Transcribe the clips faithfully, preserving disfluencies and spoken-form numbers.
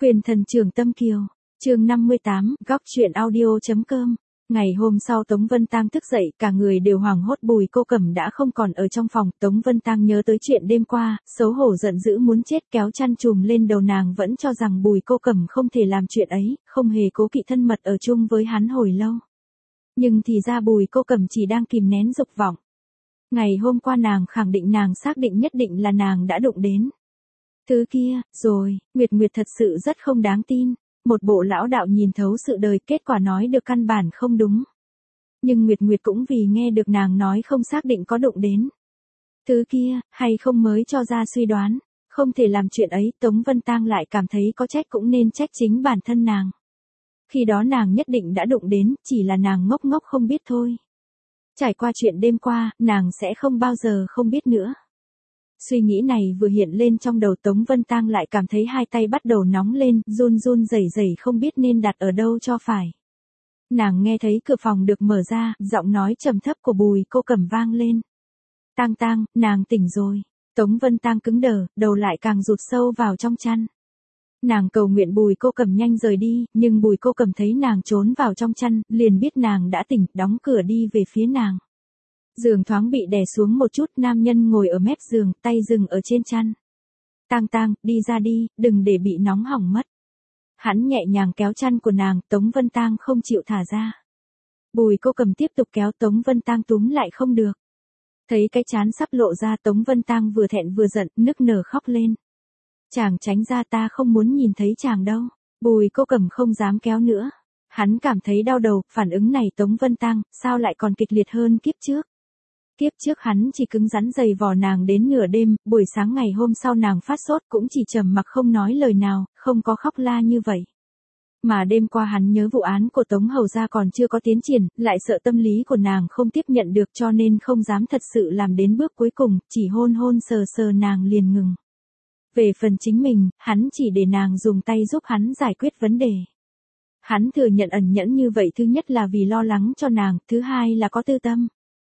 Quyền thần trưởng Tâm Kiều, chương năm mươi tám, góc truyện audio.com. Ngày hôm sau Tống Vân Tang thức dậy, cả người đều hoảng hốt. Bùi Cô Cẩm đã không còn ở trong phòng. Tống Vân Tang nhớ tới chuyện đêm qua, xấu hổ giận dữ muốn chết, kéo chăn trùm lên đầu. Nàng vẫn cho rằng Bùi Cô Cẩm không thể làm chuyện ấy, không hề cố kỵ thân mật ở chung với hắn hồi lâu. Nhưng thì ra Bùi Cô Cẩm chỉ đang kìm nén dục vọng. Ngày hôm qua nàng khẳng định, nàng xác định nhất định là nàng đã đụng đến thứ kia, rồi. Nguyệt Nguyệt thật sự rất không đáng tin. Một bộ lão đạo nhìn thấu sự đời, kết quả nói được căn bản không đúng. Nhưng Nguyệt Nguyệt cũng vì nghe được nàng nói không xác định có đụng đến thứ kia, hay không mới cho ra suy đoán. Không thể làm chuyện ấy, Tống Vân Tang lại cảm thấy có trách cũng nên trách chính bản thân nàng. Khi đó nàng nhất định đã đụng đến, chỉ là nàng ngốc ngốc không biết thôi. Trải qua chuyện đêm qua, nàng sẽ không bao giờ không biết nữa. Suy nghĩ này vừa hiện lên trong đầu, Tống Vân Tang lại cảm thấy hai tay bắt đầu nóng lên, run run rẩy rẩy không biết nên đặt ở đâu cho phải. Nàng nghe thấy cửa phòng được mở ra, giọng nói trầm thấp của Bùi Cô Cẩm vang lên. Tang Tang, nàng tỉnh rồi. Tống Vân Tang cứng đờ, đầu lại càng rụt sâu vào trong chăn. Nàng cầu nguyện Bùi Cô Cẩm nhanh rời đi, nhưng Bùi Cô Cẩm thấy nàng trốn vào trong chăn, liền biết nàng đã tỉnh, đóng cửa đi về phía nàng. Giường thoáng bị đè xuống một chút, nam nhân ngồi ở mép giường, tay dừng ở trên chăn. Tang Tang, đi ra đi, đừng để bị nóng hỏng mất. Hắn nhẹ nhàng kéo chăn của nàng, Tống Vân Tang không chịu thả ra. Bùi Cô Cẩm tiếp tục kéo, Tống Vân Tang túm lại không được. Thấy cái trán sắp lộ ra, Tống Vân Tang vừa thẹn vừa giận, nức nở khóc lên. Chàng tránh ra, ta không muốn nhìn thấy chàng đâu. Bùi Cô Cẩm không dám kéo nữa. Hắn cảm thấy đau đầu, phản ứng này Tống Vân Tang, sao lại còn kịch liệt hơn kiếp trước. Kiếp trước hắn chỉ cứng rắn giày vò nàng đến nửa đêm, buổi sáng ngày hôm sau nàng phát sốt cũng chỉ trầm mặc không nói lời nào, không có khóc la như vậy. Mà đêm qua hắn nhớ vụ án của Tống Hầu gia còn chưa có tiến triển, lại sợ tâm lý của nàng không tiếp nhận được, cho nên không dám thật sự làm đến bước cuối cùng, chỉ hôn hôn sờ sờ nàng liền ngừng. Về phần chính mình, hắn chỉ để nàng dùng tay giúp hắn giải quyết vấn đề. Hắn thừa nhận ẩn nhẫn như vậy, thứ nhất là vì lo lắng cho nàng, thứ hai là có tư tâm.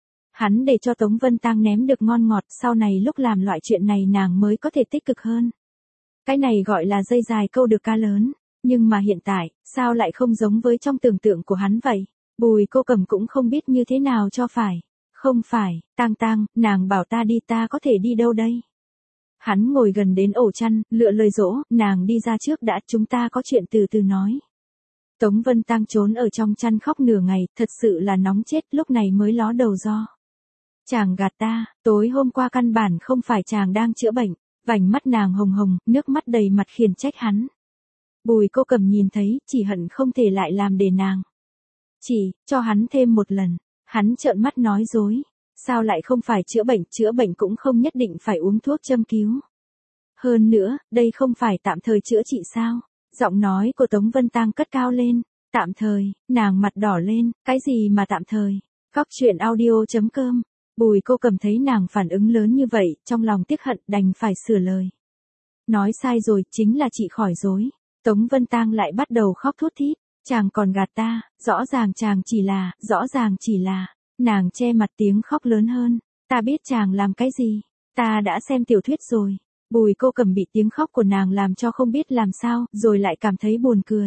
Hắn để cho Tống Vân Tang ném được ngon ngọt, sau này lúc làm loại chuyện này nàng mới có thể tích cực hơn. Cái này gọi là dây dài câu được cá lớn. Nhưng mà hiện tại, sao lại không giống với trong tưởng tượng của hắn vậy? Bùi Cô Cẩm cũng không biết như thế nào cho phải. Không phải, Tang Tang, nàng bảo ta đi, ta có thể đi đâu đây? Hắn ngồi gần đến ổ chăn, lựa lời dỗ, nàng đi ra trước đã, chúng ta có chuyện từ từ nói. Tống Vân Tang trốn ở trong chăn khóc nửa ngày, thật sự là nóng chết, lúc này mới ló đầu do. Chàng gạt ta, tối hôm qua căn bản không phải chàng đang chữa bệnh. Vành mắt nàng hồng hồng, nước mắt đầy mặt khiển trách hắn. Bùi Cô Cẩm nhìn thấy, chỉ hận không thể lại làm để nàng chỉ cho hắn thêm một lần. Hắn trợn mắt nói dối. Sao lại không phải chữa bệnh, chữa bệnh cũng không nhất định phải uống thuốc châm cứu. Hơn nữa, đây không phải tạm thời chữa trị sao? Giọng nói của Tống Vân Tang cất cao lên. Tạm thời, nàng mặt đỏ lên, cái gì mà tạm thời? Góc truyện audio.com. Bùi Cô Cẩm thấy nàng phản ứng lớn như vậy, trong lòng tiếc hận, đành phải sửa lời. Nói sai rồi, chính là chị khỏi dối. Tống Vân Tang lại bắt đầu khóc thút thít. Chàng còn gạt ta, rõ ràng chàng chỉ là, rõ ràng chỉ là. Nàng che mặt tiếng khóc lớn hơn. Ta biết chàng làm cái gì. Ta đã xem tiểu thuyết rồi. Bùi Cô Cẩm bị tiếng khóc của nàng làm cho không biết làm sao, rồi lại cảm thấy buồn cười.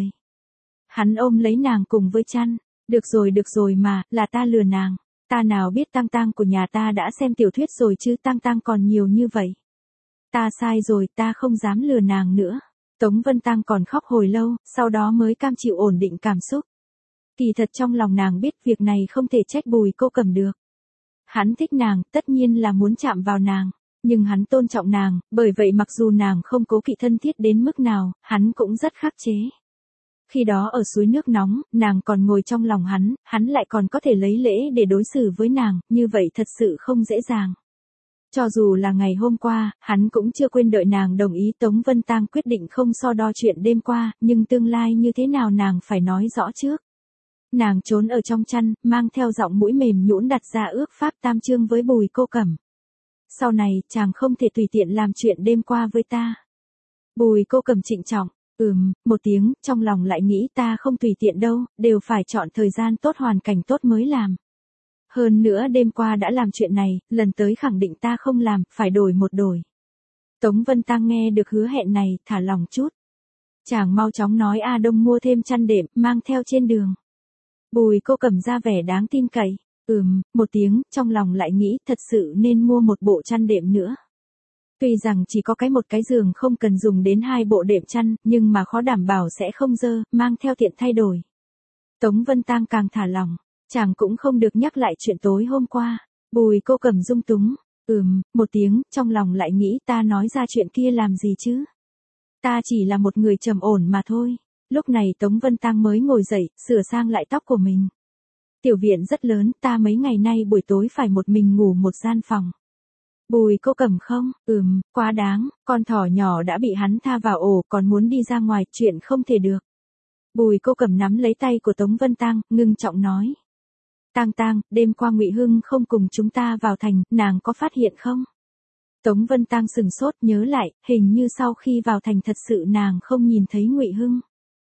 Hắn ôm lấy nàng cùng với chăn. Được rồi được rồi mà, là ta lừa nàng. Ta nào biết Tang Tang của nhà ta đã xem tiểu thuyết rồi chứ, Tang Tang còn nhiều như vậy. Ta sai rồi, ta không dám lừa nàng nữa. Tống Vân Tang còn khóc hồi lâu, sau đó mới cam chịu ổn định cảm xúc. Kỳ thật trong lòng nàng biết việc này không thể trách Bùi Cô Cẩm được. Hắn thích nàng, tất nhiên là muốn chạm vào nàng. Nhưng hắn tôn trọng nàng, bởi vậy mặc dù nàng không cố kỵ thân thiết đến mức nào, hắn cũng rất khắc chế. Khi đó ở suối nước nóng, nàng còn ngồi trong lòng hắn, hắn lại còn có thể lấy lễ để đối xử với nàng, như vậy thật sự không dễ dàng. Cho dù là ngày hôm qua, hắn cũng chưa quên đợi nàng đồng ý. Tống Vân Tang quyết định không so đo chuyện đêm qua, nhưng tương lai như thế nào nàng phải nói rõ trước. Nàng trốn ở trong chăn, mang theo giọng mũi mềm nhũn đặt ra ước pháp tam chương với Bùi Cô Cẩm. Sau này, chàng không thể tùy tiện làm chuyện đêm qua với ta. Bùi Cô Cẩm trịnh trọng, ừm, một tiếng, trong lòng lại nghĩ ta không tùy tiện đâu, đều phải chọn thời gian tốt, hoàn cảnh tốt mới làm. Hơn nữa đêm qua đã làm chuyện này, lần tới khẳng định ta không làm, phải đổi một đổi. Tống Vân Tang nghe được hứa hẹn này, thả lòng chút. Chàng mau chóng nói A Đông mua thêm chăn đệm, mang theo trên đường. Bùi Cô Cẩm ra vẻ đáng tin cậy. Ừm, một tiếng, trong lòng lại nghĩ thật sự nên mua một bộ chăn đệm nữa. Tuy rằng chỉ có cái một cái giường không cần dùng đến hai bộ đệm chăn, nhưng mà khó đảm bảo sẽ không dơ, mang theo tiện thay đổi. Tống Vân Tang càng thả lòng, chàng cũng không được nhắc lại chuyện tối hôm qua. Bùi Cô Cẩm dung túng. Ừm, một tiếng, trong lòng lại nghĩ ta nói ra chuyện kia làm gì chứ? Ta chỉ là một người trầm ổn mà thôi. Lúc này Tống Vân Tang mới ngồi dậy, sửa sang lại tóc của mình. Tiểu viện rất lớn, ta mấy ngày nay buổi tối phải một mình ngủ một gian phòng. Bùi Cô Cẩm không, ừm, quá đáng, con thỏ nhỏ đã bị hắn tha vào ổ còn muốn đi ra ngoài, chuyện không thể được. Bùi Cô Cẩm nắm lấy tay của Tống Vân Tang, ngưng trọng nói. Tang Tang, đêm qua Ngụy Hưng không cùng chúng ta vào thành, nàng có phát hiện không? Tống Vân Tang sừng sốt nhớ lại, hình như sau khi vào thành thật sự nàng không nhìn thấy Ngụy Hưng.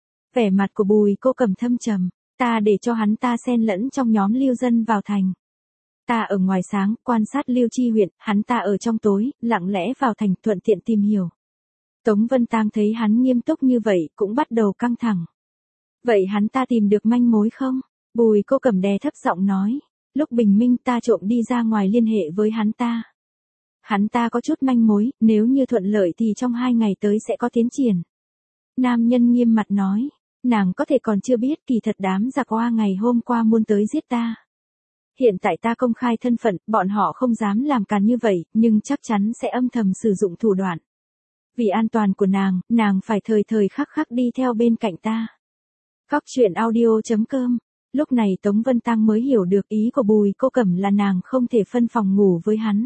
Vẻ mặt của Bùi Cô Cẩm thâm trầm, ta để cho hắn ta xen lẫn trong nhóm lưu dân vào thành. Ta ở ngoài sáng, quan sát Lưu Chi huyện, hắn ta ở trong tối, lặng lẽ vào thành thuận tiện tìm hiểu. Tống Vân Tang thấy hắn nghiêm túc như vậy, cũng bắt đầu căng thẳng. Vậy hắn ta tìm được manh mối không? Bùi Cô Cẩm đè thấp giọng nói. Lúc bình minh ta trộm đi ra ngoài liên hệ với hắn ta. Hắn ta có chút manh mối, nếu như thuận lợi thì trong hai ngày tới sẽ có tiến triển. Nam nhân nghiêm mặt nói. Nàng có thể còn chưa biết kỳ thật đám giặc hoa ngày hôm qua muốn tới giết ta. Hiện tại ta công khai thân phận, bọn họ không dám làm càn như vậy, nhưng chắc chắn sẽ âm thầm sử dụng thủ đoạn. Vì an toàn của nàng, nàng phải thời thời khắc khắc đi theo bên cạnh ta. Góc truyện audio chấm com. Lúc này Tống Vân Tang mới hiểu được ý của Bùi Cô Cẩm là nàng không thể phân phòng ngủ với hắn.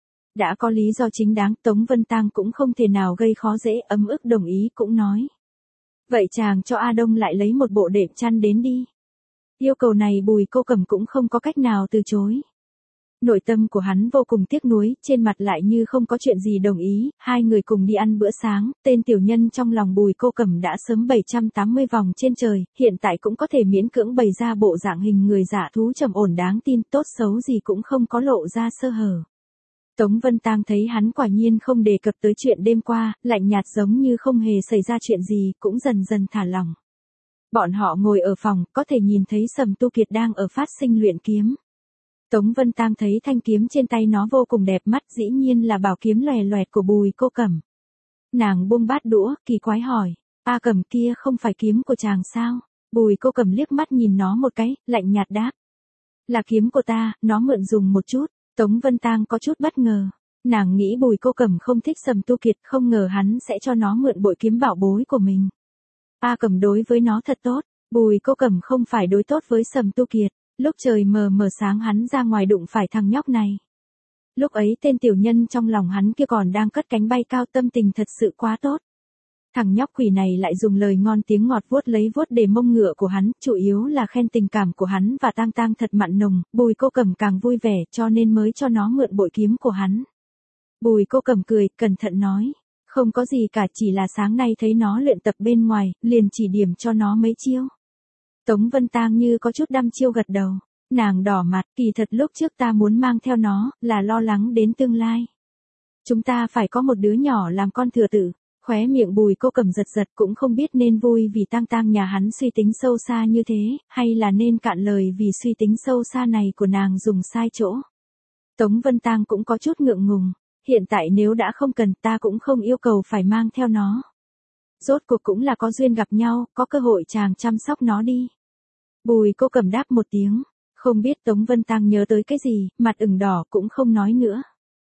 Đã có lý do chính đáng, Tống Vân Tang cũng không thể nào gây khó dễ, ấm ức đồng ý cũng nói. Vậy chàng cho A Đông lại lấy một bộ đệm chăn đến đi. Yêu cầu này Bùi Cô Cẩm cũng không có cách nào từ chối. Nội tâm của hắn vô cùng tiếc nuối, trên mặt lại như không có chuyện gì đồng ý, hai người cùng đi ăn bữa sáng, tên tiểu nhân trong lòng Bùi Cô Cẩm đã sớm bảy trăm tám mươi vòng trên trời, hiện tại cũng có thể miễn cưỡng bày ra bộ dạng hình người giả thú trầm ổn đáng tin, tốt xấu gì cũng không có lộ ra sơ hở. Tống Vân Tang thấy hắn quả nhiên không đề cập tới chuyện đêm qua, lạnh nhạt giống như không hề xảy ra chuyện gì, cũng dần dần thả lòng. Bọn họ ngồi ở phòng, có thể nhìn thấy Sầm Tu Kiệt đang ở phát sinh luyện kiếm. Tống Vân Tang thấy thanh kiếm trên tay nó vô cùng đẹp mắt, dĩ nhiên là bảo kiếm lòe loẹt của Bùi Cô Cẩm. Nàng buông bát đũa, kỳ quái hỏi, A Cẩm kia không phải kiếm của chàng sao? Bùi Cô Cẩm liếc mắt nhìn nó một cái, lạnh nhạt đáp. Là kiếm của ta, nó mượn dùng một chút. Tống Vân Tang có chút bất ngờ. Nàng nghĩ Bùi Cô Cẩm không thích Sầm Tu Kiệt, không ngờ hắn sẽ cho nó mượn bội kiếm bảo bối của mình. A Cẩm đối với nó thật tốt, Bùi Cô Cẩm không phải đối tốt với Sầm Tu Kiệt. Lúc trời mờ mờ sáng hắn ra ngoài đụng phải thằng nhóc này. Lúc ấy tên tiểu nhân trong lòng hắn kia còn đang cất cánh bay cao, tâm tình thật sự quá tốt. Thằng nhóc quỷ này lại dùng lời ngon tiếng ngọt vuốt lấy vuốt để mông ngựa của hắn, chủ yếu là khen tình cảm của hắn và Tang Tang thật mặn nồng, Bùi Cô Cẩm càng vui vẻ cho nên mới cho nó mượn bội kiếm của hắn. Bùi Cô Cẩm cười, cẩn thận nói, không có gì cả, chỉ là sáng nay thấy nó luyện tập bên ngoài, liền chỉ điểm cho nó mấy chiêu. Tống Vân Tang như có chút đăm chiêu gật đầu, nàng đỏ mặt, kỳ thật lúc trước ta muốn mang theo nó, là lo lắng đến tương lai. Chúng ta phải có một đứa nhỏ làm con thừa tử. Khóe miệng Bùi Cô Cẩm giật giật, cũng không biết nên vui vì Tang Tang nhà hắn suy tính sâu xa như thế, hay là nên cạn lời vì suy tính sâu xa này của nàng dùng sai chỗ. Tống Vân Tang cũng có chút ngượng ngùng, hiện tại nếu đã không cần ta cũng không yêu cầu phải mang theo nó. Rốt cuộc cũng là có duyên gặp nhau, có cơ hội chàng chăm sóc nó đi. Bùi Cô Cẩm đáp một tiếng, không biết Tống Vân Tang nhớ tới cái gì, mặt ửng đỏ cũng không nói nữa.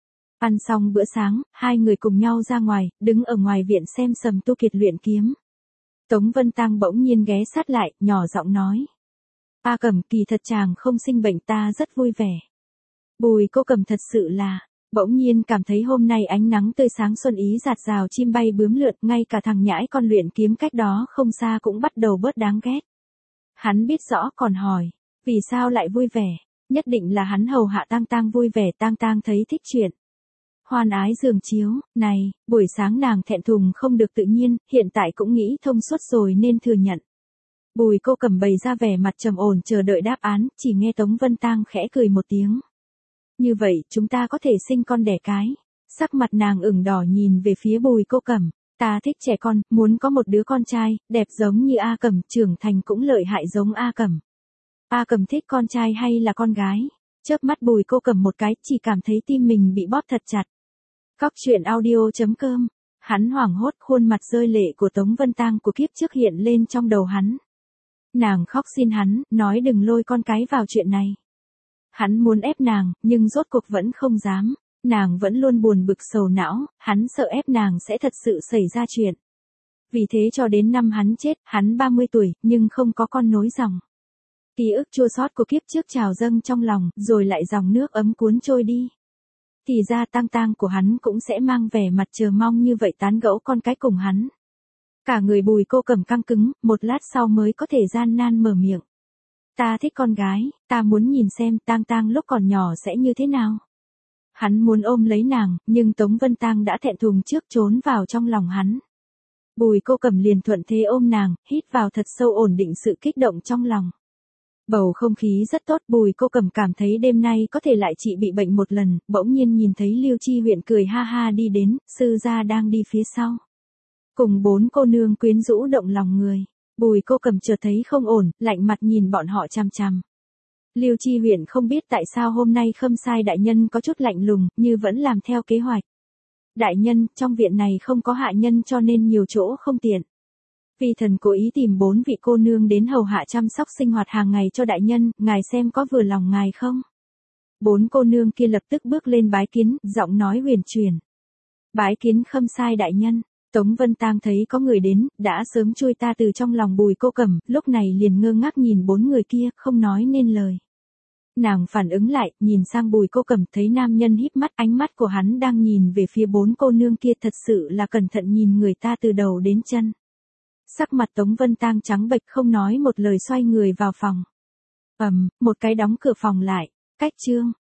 Ăn xong bữa sáng, hai người cùng nhau ra ngoài, đứng ở ngoài viện xem Sầm Tu Kiệt luyện kiếm. Tống Vân Tang bỗng nhiên ghé sát lại, nhỏ giọng nói. A Cẩm, kỳ thật chàng không sinh bệnh, ta rất vui vẻ. Bùi Cô Cẩm thật sự là, bỗng nhiên cảm thấy hôm nay ánh nắng tươi sáng xuân ý rạt rào, chim bay bướm lượn, ngay cả thằng nhãi con luyện kiếm cách đó không xa cũng bắt đầu bớt đáng ghét. Hắn biết rõ còn hỏi, vì sao lại vui vẻ, nhất định là hắn hầu hạ Tang Tang vui vẻ, Tang Tang thấy thích chuyện. Hoan ái giường chiếu, này, buổi sáng nàng thẹn thùng không được tự nhiên, hiện tại cũng nghĩ thông suốt rồi nên thừa nhận. Bùi Cô Cẩm bày ra vẻ mặt trầm ổn chờ đợi đáp án, chỉ nghe Tống Vân Tang khẽ cười một tiếng. Như vậy, chúng ta có thể sinh con đẻ cái. Sắc mặt nàng ửng đỏ nhìn về phía Bùi Cô Cẩm, Ta thích trẻ con, muốn có một đứa con trai, đẹp giống như A Cẩm, trưởng thành cũng lợi hại giống A Cẩm. A Cẩm thích con trai hay là con gái? Chớp mắt Bùi Cô Cẩm một cái, chỉ cảm thấy tim mình bị bóp thật chặt. Góc truyện audio chấm com. Hắn hoảng hốt, khuôn mặt rơi lệ của Tống Vân Tang của kiếp trước hiện lên trong đầu hắn. Nàng khóc xin hắn, nói đừng lôi con cái vào chuyện này. Hắn muốn ép nàng, nhưng rốt cuộc vẫn không dám. Nàng vẫn luôn buồn bực sầu não, hắn sợ ép nàng sẽ thật sự xảy ra chuyện. Vì thế cho đến năm hắn chết, hắn ba mươi tuổi, nhưng không có con nối dòng. Ký ức chua xót của kiếp trước trào dâng trong lòng, rồi lại dòng nước ấm cuốn trôi đi. Thì ra Tang Tang của hắn cũng sẽ mang vẻ mặt chờ mong như vậy tán gẫu con cái cùng hắn. Cả người Bùi Cô Cẩm căng cứng, một lát sau mới có thể gian nan mở miệng. Ta thích con gái, ta muốn nhìn xem Tang Tang lúc còn nhỏ sẽ như thế nào. Hắn muốn ôm lấy nàng, nhưng Tống Vân Tang đã thẹn thùng trước trốn vào trong lòng hắn. Bùi Cô Cẩm liền thuận thế ôm nàng, hít vào thật sâu ổn định sự kích động trong lòng. Bầu không khí rất tốt, Bùi Cô Cẩm cảm thấy đêm nay có thể lại trị bị bệnh một lần, bỗng nhiên nhìn thấy Liêu Chi Huyện cười ha ha đi đến, sư gia đang đi phía sau. Cùng bốn cô nương quyến rũ động lòng người, Bùi Cô Cẩm chợt thấy không ổn, lạnh mặt nhìn bọn họ chằm chằm. Liêu Chi Huyện không biết tại sao hôm nay Khâm Sai đại nhân có chút lạnh lùng, như vẫn làm theo kế hoạch. Đại nhân, trong viện này không có hạ nhân cho nên nhiều chỗ không tiện. Vi thần cố ý tìm bốn vị cô nương đến hầu hạ chăm sóc sinh hoạt hàng ngày cho đại nhân, ngài xem có vừa lòng ngài không? Bốn cô nương kia lập tức bước lên bái kiến, giọng nói huyền chuyển. Bái kiến Khâm Sai đại nhân. Tống Vân Tang thấy có người đến, đã sớm chui ta từ trong lòng Bùi Cô Cẩm, lúc này liền ngơ ngác nhìn bốn người kia, không nói nên lời. Nàng phản ứng lại, nhìn sang Bùi Cô Cẩm, thấy nam nhân híp mắt, ánh mắt của hắn đang nhìn về phía bốn cô nương kia, thật sự là cẩn thận nhìn người ta từ đầu đến chân. Sắc mặt Tống Vân Tang trắng bệch, không nói một lời xoay người vào phòng. Ầm, um, một cái đóng cửa phòng lại. Cách chương